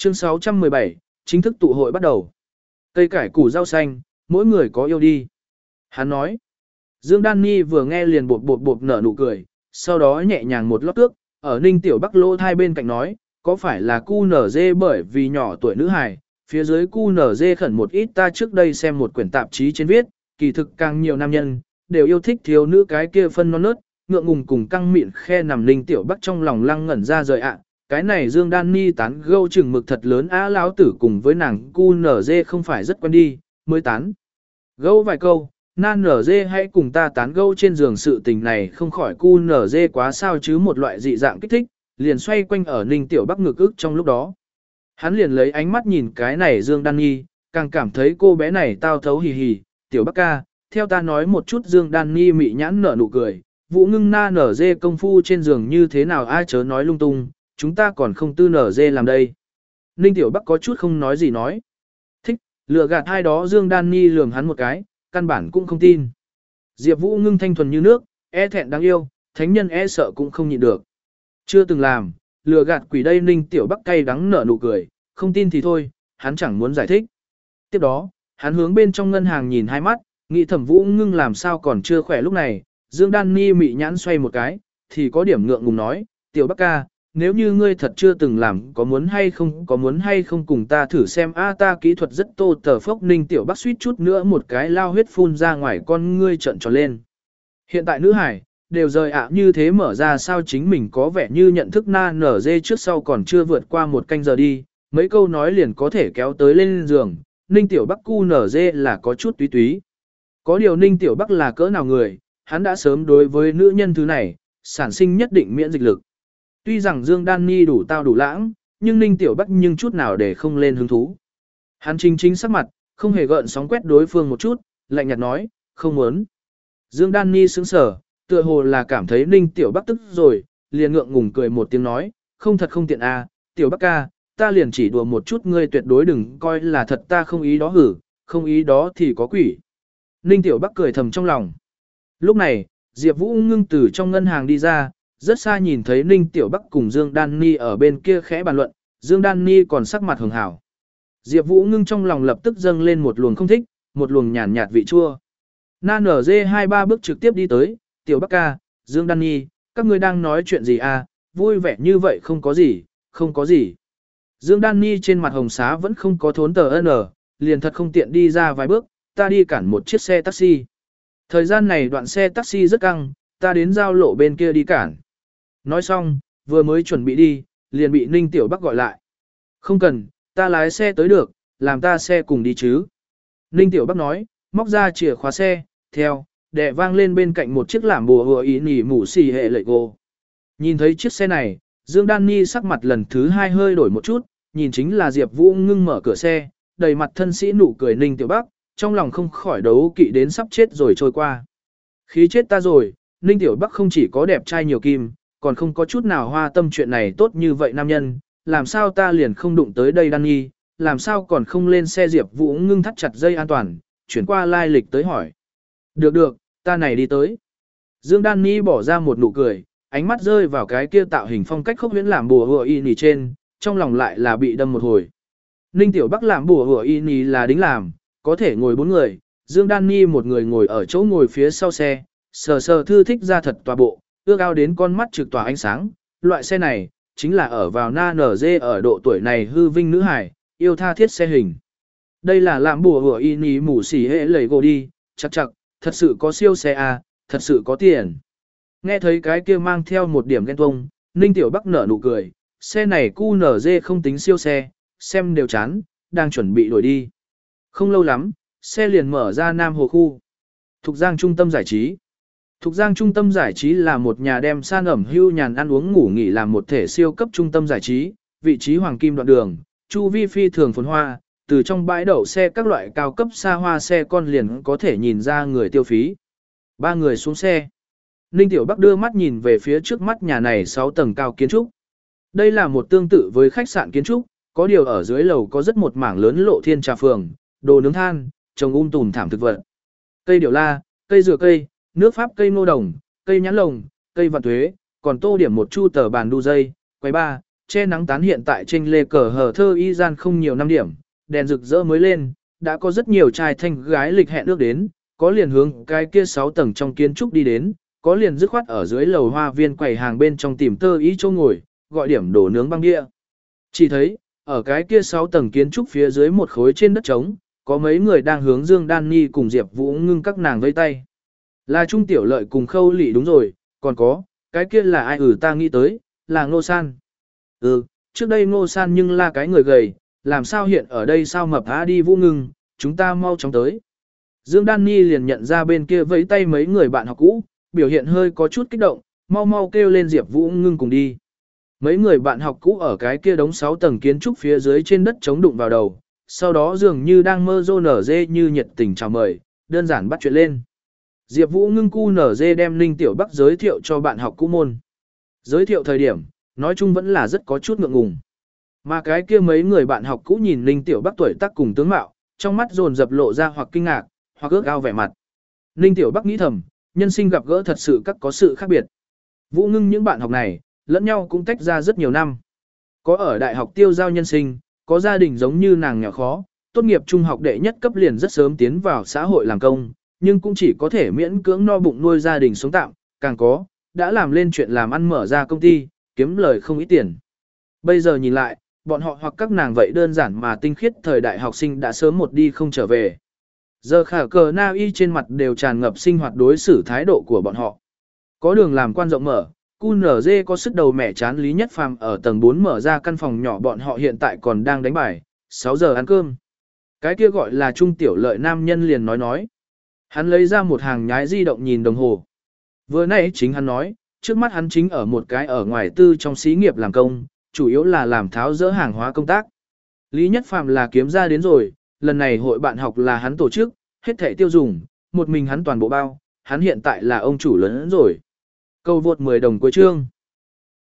Chương 617, chính thức tụ hội bắt đầu. Cây cải củ rau xanh, mỗi người có yêu đi. Hắn nói. Dương Đan Ni vừa nghe liền bột bột bột nở nụ cười, sau đó nhẹ nhàng một lót cước, ở Ninh Tiểu Bắc lỗ thai bên cạnh nói, có phải là cu nở dê bởi vì nhỏ tuổi nữ hài, phía dưới cu nở dê khẩn một ít ta trước đây xem một quyển tạp chí trên viết, kỳ thực càng nhiều nam nhân, đều yêu thích thiếu nữ cái kia phân non nớt, ngượng ngùng cùng căng mịn khe nằm Ninh Tiểu Bắc trong lòng lăng ngẩn ra rời ạ. Cái này Dương Đan Ni tán gâu chừng mực thật lớn á lão tử cùng với nàng cu nở dê không phải rất quen đi, mới tán. Gâu vài câu, nan nở dê hãy cùng ta tán gâu trên giường sự tình này không khỏi cu nở dê quá sao chứ một loại dị dạng kích thích, liền xoay quanh ở Ninh Tiểu Bắc ngực ức trong lúc đó. Hắn liền lấy ánh mắt nhìn cái này Dương Đan Ni, càng cảm thấy cô bé này tao thấu hì hì, Tiểu Bắc ca, theo ta nói một chút Dương Đan Ni mị nhãn nở nụ cười, Vũ Ngưng na nở dê công phu trên giường như thế nào ai chớ nói lung tung, chúng ta còn không tư nở dê làm đây. Ninh Tiểu Bắc có chút không nói gì nói. Thích, lừa gạt hai đó Dương Đan Ni lườm hắn một cái, căn bản cũng không tin. Diệp Vũ Ngưng thanh thuần như nước, e thẹn đáng yêu, thánh nhân e sợ cũng không nhịn được. Chưa từng làm, lừa gạt quỷ đây Ninh Tiểu Bắc cay đắng nở nụ cười, không tin thì thôi, hắn chẳng muốn giải thích. Tiếp đó, hắn hướng bên trong ngân hàng nhìn hai mắt, nghĩ thẩm Vũ Ngưng làm sao còn chưa khỏe lúc này, Dương Đan Ni mị nhãn xoay một cái, thì có điểm ngượng ngùng nói, Tiểu Bắc ca, nếu như ngươi thật chưa từng làm có muốn hay không cùng ta thử xem ta kỹ thuật rất tô tờ phốc Ninh Tiểu Bắc suýt chút nữa một cái lao huyết phun ra ngoài con ngươi trợn tròn lên. Hiện tại nữ hải, đều rời như thế mở ra sao chính mình có vẻ như nhận thức na nở dê trước sau còn chưa vượt qua một canh giờ đi, mấy câu nói liền có thể kéo tới lên giường, Ninh Tiểu Bắc cu nở dê là có chút túy túy. Có điều Ninh Tiểu Bắc là cỡ nào người, hắn đã sớm đối với nữ nhân thứ này, sản sinh nhất định miễn dịch lực. Tuy rằng Dương Đan Ni đủ tao đủ lãng, nhưng Ninh Tiểu Bắc nhưng chút nào để không lên hứng thú. Hắn chính sắc mặt, không hề gợn sóng quét đối phương một chút, lạnh nhạt nói, không muốn. Dương Đan Ni sững sờ, tựa hồ là cảm thấy Ninh Tiểu Bắc tức rồi, liền ngượng ngùng cười một tiếng nói, không thật không tiện Tiểu Bắc ca, ta liền chỉ đùa một chút ngươi tuyệt đối đừng coi là thật ta không ý đó hử, không ý đó thì có quỷ. Ninh Tiểu Bắc cười thầm trong lòng. Lúc này, Diệp Vũ Ngưng từ trong ngân hàng đi ra, rất xa nhìn thấy Ninh Tiểu Bắc cùng Dương Đan Ni ở bên kia khẽ bàn luận, Dương Đan Ni còn sắc mặt hường hảo. Diệp Vũ Ngưng trong lòng lập tức dâng lên một luồng không thích, một luồng nhàn nhạt vị chua. Na nở dê 2-3 bước trực tiếp đi tới, Tiểu Bắc ca, Dương Đan Ni, các ngươi đang nói chuyện gì vui vẻ như vậy không có gì, không có gì. Dương Đan Ni trên mặt hồng xá vẫn không có thốn tờ liền thật không tiện đi ra vài bước, ta đi cản một chiếc xe taxi. Thời gian này đoạn xe taxi rất căng, ta đến giao lộ bên kia đi cản. Nói xong, vừa mới chuẩn bị đi, liền bị Ninh Tiểu Bắc gọi lại. Không cần, ta lái xe tới được, làm ta xe cùng đi chứ. Ninh Tiểu Bắc nói, móc ra chìa khóa xe, theo, đè vang lên bên cạnh một chiếc lảm bùa hùa ý nỉ mũ xì hệ lệ gồ. Nhìn thấy chiếc xe này, Dương Đan Ni sắc mặt lần thứ hai hơi đổi một chút, nhìn chính là Diệp Vũ Ngưng mở cửa xe, đầy mặt thân sĩ nụ cười Ninh Tiểu Bắc, trong lòng không khỏi đấu kỵ đến sắp chết rồi trôi qua. Khí chết ta rồi, Ninh Tiểu Bắc không chỉ có đẹp trai nhiều kim, còn không có chút nào hoa tâm chuyện này tốt như vậy nam nhân, làm sao ta liền không đụng tới đây Đan Nhi, làm sao còn không lên xe Diệp Vũ Ngưng thắt chặt dây an toàn, chuyển qua lai lịch tới hỏi. Được, ta này đi tới. Dương Đan Nhi bỏ ra một nụ cười, ánh mắt rơi vào cái kia tạo hình phong cách khốc huyễn làm bùa hùa y nì trên, trong lòng lại là bị đâm một hồi. Ninh Tiểu Bắc làm bùa hùa y nì là đính làm, có thể ngồi 4 người, Dương Đan Nhi một người ngồi ở chỗ ngồi phía sau xe, sờ thư thích ra thật tòa bộ, ước ao đến con mắt trực tỏa ánh sáng, loại xe này, chính là ở vào na nở dê ở độ tuổi này hư vinh nữ hải, yêu tha thiết xe hình. Đây là làm bùa hùa y ní mũ xỉ hệ lầy gồ đi, chắc, thật sự có siêu xe thật sự có tiền. Nghe thấy cái kia mang theo một điểm ghen tuông, Ninh Tiểu Bắc nở nụ cười, xe này cu nở dê không tính siêu xe, xem đều chán, đang chuẩn bị đổi đi. Không lâu lắm, xe liền mở ra Nam Hồ khu. Thục Giang Trung tâm giải trí. Thục Giang Trung tâm giải trí là một nhà đem san ẩm hưu nhàn ăn uống ngủ nghỉ làm một thể siêu cấp trung tâm giải trí, vị trí hoàng kim đoạn đường, chu vi phi thường phồn hoa, từ trong bãi đậu xe các loại cao cấp xa hoa xe con liền có thể nhìn ra người tiêu phí. 3 người xuống xe. Ninh Tiểu Bắc đưa mắt nhìn về phía trước mắt nhà này 6 tầng cao kiến trúc. Đây là một tương tự với khách sạn kiến trúc, có điều ở dưới lầu có rất một mảng lớn lộ thiên trà phường, đồ nướng than, trồng tùm thảm thực vật. Cây điểu la, cây dừa cây, nước pháp cây ngô đồng, cây nhãn lồng, cây vạn tuế, còn tô điểm một chu tờ bàn đu dây, quầy bar, che nắng tán hiện tại trên lê cờ hờ thơ y gian không nhiều năm điểm, đèn rực rỡ mới lên, đã có rất nhiều trai thanh gái lịch hẹn ước đến, có liền hướng cái kia 6 tầng trong kiến trúc đi đến, có liền dứt khoát ở dưới lầu hoa viên quầy hàng bên trong tìm tơ ý chỗ ngồi, gọi điểm đổ nướng băng địa. Chỉ thấy, ở cái kia 6 tầng kiến trúc phía dưới một khối trên đất trống, có mấy người đang hướng Dương Đan Nhi cùng Diệp Vũ Ngưng các nàng vây tay. Là Trung Tiểu Lợi cùng Khâu Lị đúng rồi, còn có, cái kia là ai ta nghĩ tới, là Ngô San. Trước đây Ngô San nhưng là cái người gầy, làm sao hiện ở đây sao mập á đi Vũ Ngưng, chúng ta mau chóng tới. Dương Đan Nhi liền nhận ra bên kia vẫy tay mấy người bạn học cũ, biểu hiện hơi có chút kích động, mau mau kêu lên Diệp Vũ Ngưng cùng đi. Mấy người bạn học cũ ở cái kia đống 6 tầng kiến trúc phía dưới trên đất chống đụng vào đầu, sau đó dường như đang mơ rô nở dê như nhiệt tình chào mời, đơn giản bắt chuyện lên. Diệp Vũ Ngưng cu nở dê đem Ninh Tiểu Bắc giới thiệu cho bạn học cũ môn. Giới thiệu thời điểm, nói chung vẫn là rất có chút ngượng ngùng. Mà cái kia mấy người bạn học cũ nhìn Ninh Tiểu Bắc tuổi tác cùng tướng mạo, trong mắt dồn dập lộ ra hoặc kinh ngạc, hoặc ước ao vẻ mặt. Ninh Tiểu Bắc nghĩ thầm, nhân sinh gặp gỡ thật sự các có sự khác biệt. Vũ Ngưng những bạn học này, lẫn nhau cũng tách ra rất nhiều năm. Có ở đại học tiêu giao nhân sinh, có gia đình giống như nàng nghèo khó, tốt nghiệp trung học đệ nhất cấp liền rất sớm tiến vào xã hội làm công, nhưng cũng chỉ có thể miễn cưỡng no bụng nuôi gia đình sống tạm, càng có, đã làm lên chuyện làm ăn mở ra công ty, kiếm lời không ít tiền. Bây giờ nhìn lại, bọn họ hoặc các nàng vậy đơn giản mà tinh khiết thời đại học sinh đã sớm một đi không trở về. Giờ khả cờ na y trên mặt đều tràn ngập sinh hoạt đối xử thái độ của bọn họ. Có đường làm quan rộng mở, QNZ có sức đầu mẻ chán Lý Nhất Phàm ở tầng 4 mở ra căn phòng nhỏ bọn họ hiện tại còn đang đánh bài, 6 giờ ăn cơm. Cái kia gọi là Trung Tiểu Lợi nam nhân liền nói. Hắn lấy ra một hàng nhái di động nhìn đồng hồ. Vừa nãy chính hắn nói, trước mắt hắn chính ở một cái ở ngoài tư trong xí nghiệp làm công, chủ yếu là làm tháo dỡ hàng hóa công tác. Lý Nhất Phàm là kiếm ra đến rồi, lần này hội bạn học là hắn tổ chức, hết thảy tiêu dùng, một mình hắn toàn bộ bao, hắn hiện tại là ông chủ lớn rồi. Câu vượt 10 đồng cuối chương.